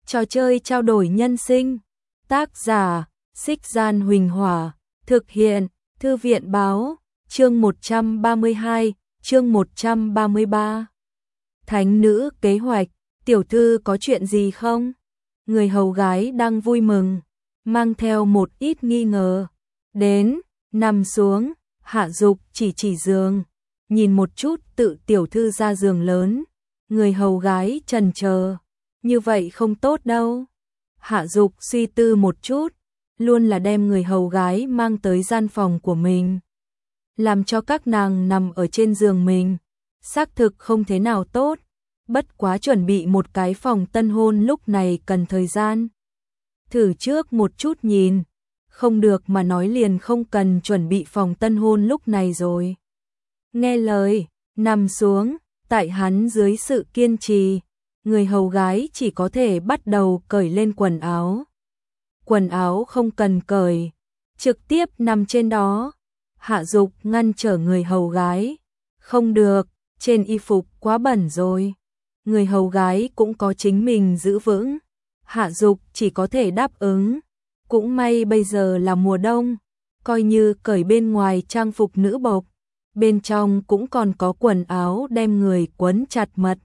Trò chơi trao đổi nhân sinh. Tác giả: Xích Gian Huỳnh Hỏa. Thực hiện: Thư viện báo. Chương 132, chương 133. Thánh nữ kế hoạch. Tiểu thư có chuyện gì không? Người hầu gái đang vui mừng, mang theo một ít nghi ngờ. Đến, nằm xuống. Hạ Dục chỉ giường, nhìn một chút tự tiểu thư ra giường lớn. Người hầu gái chần chờ, như vậy không tốt đâu. Hạ Dục suy tư một chút, luôn là đem người hầu gái mang tới gian phòng của mình, làm cho các nàng nằm ở trên giường mình, xác thực không thế nào tốt. Bất quá chuẩn bị một cái phòng tân hôn lúc này cần thời gian. Thử trước một chút nhìn, không được mà nói liền không cần chuẩn bị phòng tân hôn lúc này rồi. Nghe lời, nằm xuống. Tại hắn dưới sự kiên trì, người hầu gái chỉ có thể bắt đầu cởi lên quần áo. Quần áo không cần cởi, trực tiếp nằm trên đó. Hạ Dục ngăn trở người hầu gái. Không được, trên y phục quá bẩn rồi. Người hầu gái cũng có chính mình giữ vững. Hạ Dục chỉ có thể đáp ứng. Cũng may bây giờ là mùa đông, coi như cởi bên ngoài trang phục nữ bộc, bên trong cũng còn có quần áo đem người quấn chặt mật.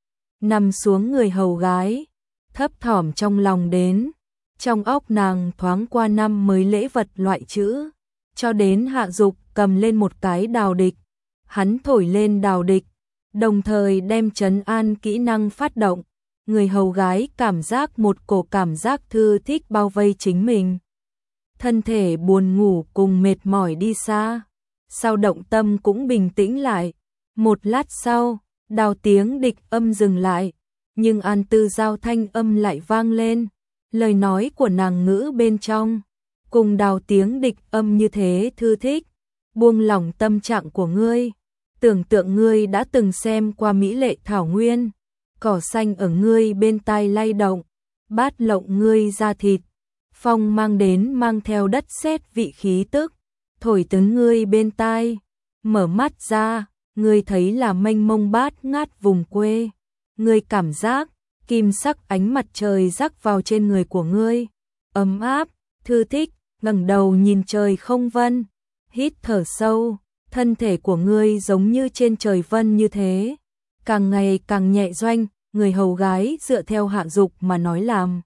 Nằm xuống người hầu gái, thấp thỏm trong lòng đến, trong óc nàng thoáng qua năm mới lễ vật loại chữ, cho đến Hạ Dục cầm lên một cái đào địch, hắn thổi lên đào địch, đồng thời đem trấn an kỹ năng phát động. Người hầu gái cảm giác một cổ cảm giác thư thích bao vây chính mình. Thân thể buồn ngủ cùng mệt mỏi đi xa. Sau động tâm cũng bình tĩnh lại. Một lát sau, đào tiếng địch âm dừng lại. Nhưng An Tư Giao thanh âm lại vang lên. Lời nói của nàng ngữ bên trong, cùng đào tiếng địch âm như thế thư thích. Buông lỏng tâm trạng của ngươi. Tưởng tượng ngươi đã từng xem qua mỹ lệ thảo nguyên. Cỏ xanh ở ngươi bên tai lay động, bát lộng ngươi da thịt, phong mang đến mang theo đất sét vị khí tức, thổi tới ngươi bên tai, mở mắt ra, ngươi thấy là mênh mông bát ngát vùng quê, ngươi cảm giác kim sắc ánh mặt trời rắc vào trên người của ngươi, ấm áp, thư thích, ngẩng đầu nhìn trời không vân, hít thở sâu, thân thể của ngươi giống như trên trời vân như thế, càng ngày càng nhẹ doanh. Người hầu gái dựa theo Hạ Dục mà nói làm.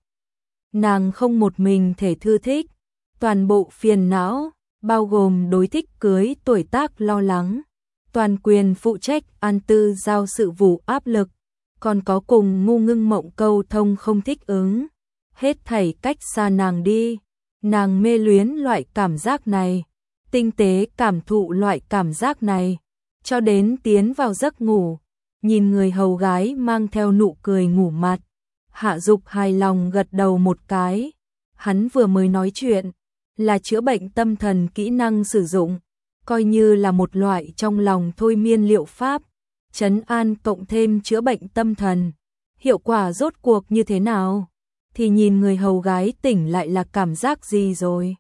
Nàng không một mình thể thư thích, toàn bộ phiền não, bao gồm đối thích cưới tuổi tác lo lắng, toàn quyền phụ trách An Tư Giao sự vụ áp lực, còn có cùng ngu ngưng mộng câu thông không thích ứng. Hết thảy cách xa nàng đi, nàng mê luyến loại cảm giác này, tinh tế cảm thụ loại cảm giác này, cho đến tiến vào giấc ngủ. Nhìn người hầu gái mang theo nụ cười ngủ mặt, Hạ Dục hài lòng gật đầu một cái. Hắn vừa mới nói chuyện, là chữa bệnh tâm thần kỹ năng sử dụng, coi như là một loại trong lòng thôi miên liệu pháp, trấn an cộng thêm chữa bệnh tâm thần. Hiệu quả rốt cuộc như thế nào? Thì nhìn người hầu gái tỉnh lại là cảm giác gì rồi.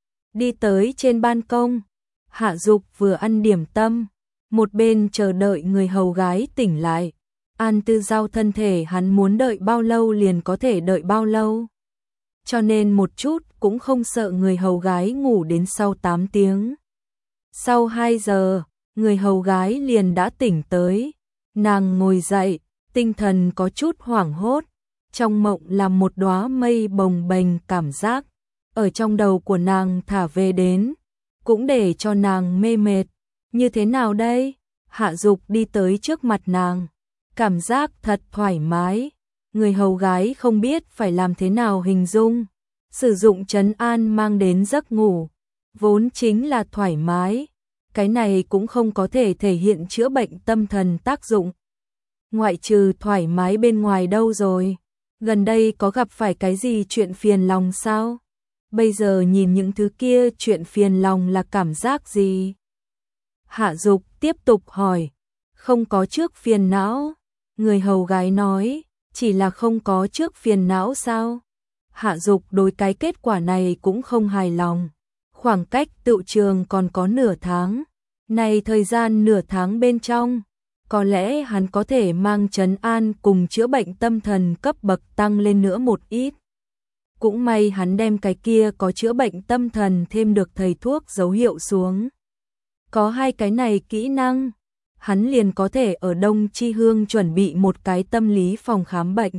Đi tới trên ban công, Hạ Dục vừa ăn điểm tâm, một bên chờ đợi người hầu gái tỉnh lại. An Tư Giao thân thể hắn muốn đợi bao lâu liền có thể đợi bao lâu. Cho nên một chút cũng không sợ người hầu gái ngủ đến sau 8 tiếng. Sau 2 giờ, người hầu gái liền đã tỉnh tới. Nàng ngồi dậy, tinh thần có chút hoảng hốt. Trong mộng là một đóa mây bồng bềnh cảm giác. Ở trong đầu của nàng thả về đến, cũng để cho nàng mê mệt. Như thế nào đây? Hạ Dục đi tới trước mặt nàng. Cảm giác thật thoải mái. Người hầu gái không biết phải làm thế nào hình dung. Sử dụng trấn an mang đến giấc ngủ. Vốn chính là thoải mái. Cái này cũng không có thể thể hiện chữa bệnh tâm thần tác dụng. Ngoại trừ thoải mái bên ngoài đâu rồi? Gần đây có gặp phải cái gì chuyện phiền lòng sao? Bây giờ nhìn những thứ kia chuyện phiền lòng là cảm giác gì? Hạ Dục tiếp tục hỏi. Không có trước phiền não. Người hầu gái nói. Chỉ là không có trước phiền não sao? Hạ Dục đối cái kết quả này cũng không hài lòng. Khoảng cách tựu trường còn có nửa tháng. Này thời gian nửa tháng bên trong, có lẽ hắn có thể mang trấn an cùng chữa bệnh tâm thần cấp bậc tăng lên nữa một ít. Cũng may hắn đem cái kia có chữa bệnh tâm thần thêm được thầy thuốc dấu hiệu xuống. Có hai cái này kỹ năng, hắn liền có thể ở Đông Chi Hương chuẩn bị một cái tâm lý phòng khám bệnh.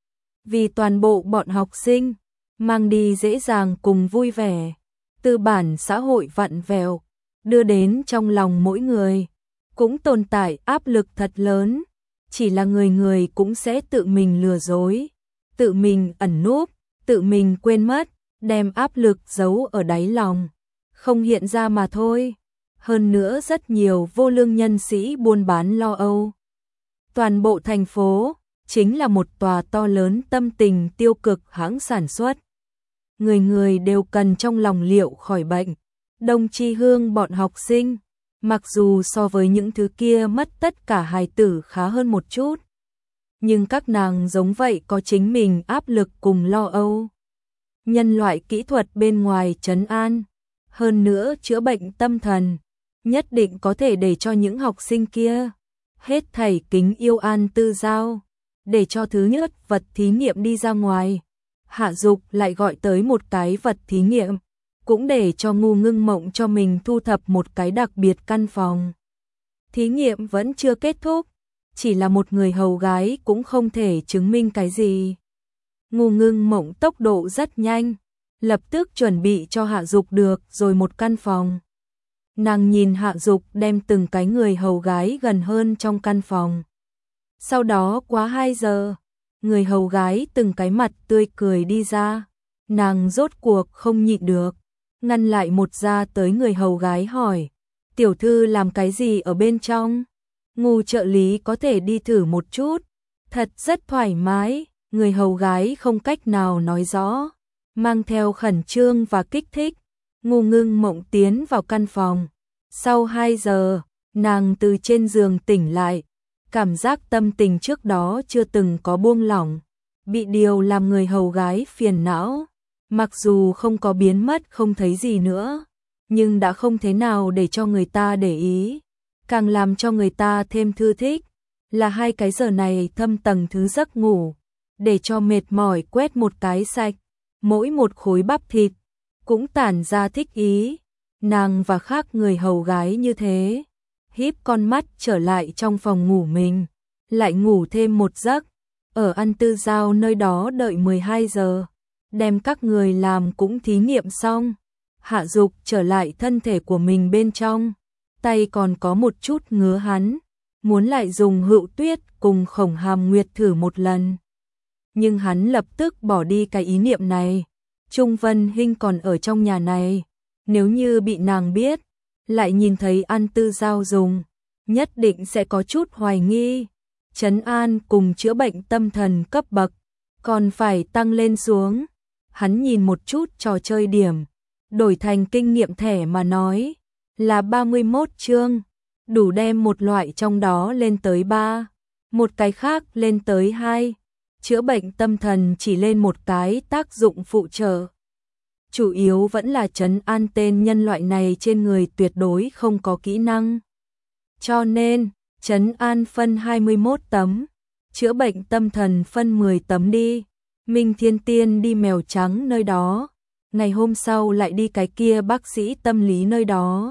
Vì toàn bộ bọn học sinh, mang đi dễ dàng cùng vui vẻ, tư bản xã hội vặn vẹo, đưa đến trong lòng mỗi người, cũng tồn tại áp lực thật lớn, chỉ là người người cũng sẽ tự mình lừa dối, tự mình ẩn núp, tự mình quên mất, đem áp lực giấu ở đáy lòng, không hiện ra mà thôi. Hơn nữa rất nhiều vô lương nhân sĩ buôn bán lo âu. Toàn bộ thành phố chính là một tòa to lớn tâm tình tiêu cực hãng sản xuất. Người người đều cần trong lòng liệu khỏi bệnh. Đông Chi Hương bọn học sinh, mặc dù so với những thứ kia mất tất cả hài tử khá hơn một chút, nhưng các nàng giống vậy có chính mình áp lực cùng lo âu. Nhân loại kỹ thuật bên ngoài trấn an, hơn nữa chữa bệnh tâm thần, nhất định có thể để cho những học sinh kia hết thảy kính yêu An Tư Giao, để cho thứ nhất vật thí nghiệm đi ra ngoài. Hạ Dục lại gọi tới một cái vật thí nghiệm, cũng để cho Ngu Ngưng Mộng cho mình thu thập một cái đặc biệt căn phòng. Thí nghiệm vẫn chưa kết thúc, chỉ là một người hầu gái cũng không thể chứng minh cái gì. Ngu Ngưng Mộng tốc độ rất nhanh, lập tức chuẩn bị cho Hạ Dục được rồi một căn phòng. Nàng nhìn Hạ Dục đem từng cái người hầu gái gần hơn trong căn phòng. Sau đó quá 2 giờ, người hầu gái từng cái mặt tươi cười đi ra. Nàng rốt cuộc không nhịn được, ngăn lại một ra tới người hầu gái hỏi, tiểu thư làm cái gì ở bên trong? Ngu trợ lý có thể đi thử một chút, thật rất thoải mái. Người hầu gái không cách nào nói rõ, mang theo khẩn trương và kích thích. Ngu Ngưng Mộng tiến vào căn phòng. Sau 2 giờ, nàng từ trên giường tỉnh lại, cảm giác tâm tình trước đó chưa từng có buông lỏng, bị điều làm người hầu gái phiền não. Mặc dù không có biến mất không thấy gì nữa, nhưng đã không thế nào để cho người ta để ý, càng làm cho người ta thêm thư thích, là 2 cái giờ này thâm tầng thứ giấc ngủ, để cho mệt mỏi quét một cái sạch, mỗi một khối bắp thịt cũng tản ra thích ý. Nàng và khác người hầu gái như thế, híp con mắt trở lại trong phòng ngủ mình, lại ngủ thêm một giấc, ở An Tư Giao nơi đó đợi 12 giờ, đem các người làm cũng thí nghiệm xong. Hạ Dục trở lại thân thể của mình bên trong, tay còn có một chút ngứa hắn, muốn lại dùng Hựu Tuyết cùng Khổng Hàm Nguyệt thử một lần. Nhưng hắn lập tức bỏ đi cái ý niệm này. Trung Vân Hinh còn ở trong nhà này, nếu như bị nàng biết, lại nhìn thấy An Tư Giao dùng, nhất định sẽ có chút hoài nghi. Trấn an cùng chữa bệnh tâm thần cấp bậc, còn phải tăng lên xuống. Hắn nhìn một chút trò chơi điểm, đổi thành kinh nghiệm thẻ mà nói, là 31 chương, đủ đem một loại trong đó lên tới 3, một cái khác lên tới 2. Chữa bệnh tâm thần chỉ lên một cái tác dụng phụ trợ. Chủ yếu vẫn là trấn an tên nhân loại này trên người tuyệt đối không có kỹ năng. Cho nên, trấn an phân 21 tấm, chữa bệnh tâm thần phân 10 tấm đi. Minh Thiên Tiên đi Mèo Trắng nơi đó, ngày hôm sau lại đi cái kia bác sĩ tâm lý nơi đó.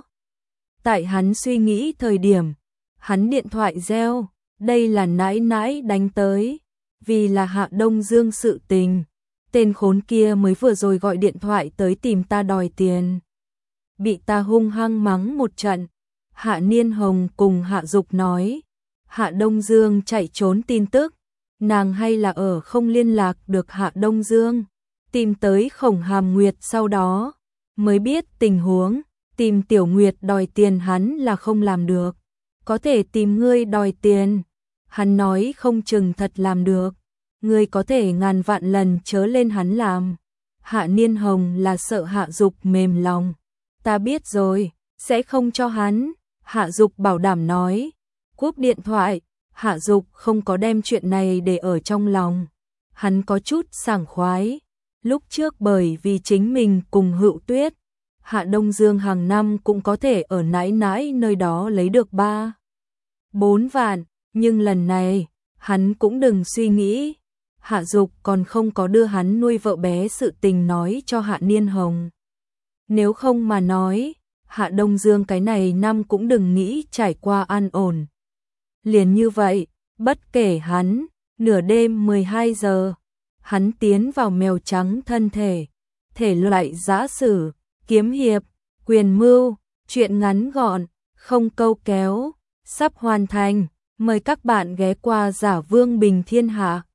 Tại hắn suy nghĩ thời điểm, hắn điện thoại reo, đây là nãi nãi đánh tới, vì là Hạ Đông Dương sự tình. Tên khốn kia mới vừa rồi gọi điện thoại tới tìm ta đòi tiền. Bị ta hung hăng mắng một trận. Hạ Niên Hồng cùng Hạ Dục nói, Hạ Đông Dương chạy trốn tin tức, nàng hay là ở không liên lạc được Hạ Đông Dương. Tìm tới Khổng Hàm Nguyệt sau đó, mới biết tình huống, tìm Tiểu Nguyệt đòi tiền hắn là không làm được. Có thể tìm ngươi đòi tiền, hắn nói không chừng thật làm được. Ngươi có thể ngàn vạn lần chớ lên hắn làm. Hạ Niên Hồng là sợ Hạ Dục mềm lòng. Ta biết rồi, sẽ không cho hắn. Hạ Dục bảo đảm nói. Cúp điện thoại, Hạ Dục không có đem chuyện này để ở trong lòng. Hắn có chút sảng khoái. Lúc trước bởi vì chính mình cùng Hựu Tuyết, Hạ Đông Dương hàng năm cũng có thể ở nãi nãi nơi đó lấy được 3-4 vạn. Nhưng lần này, hắn cũng đừng suy nghĩ. Hạ Dục còn không có đưa hắn nuôi vợ bé sự tình nói cho Hạ Niên Hồng. Nếu không mà nói, Hạ Đông Dương cái này năm cũng đừng nghĩ trải qua an ổn. Liền như vậy, bất kể hắn, nửa đêm 12 giờ, hắn tiến vào mèo trắng thân thể loại giã sử, kiếm hiệp, quyền mưu, chuyện ngắn gọn, không câu kéo, sắp hoàn thành. Mời các bạn ghé qua Giả Vương Bình Thiên Hạ.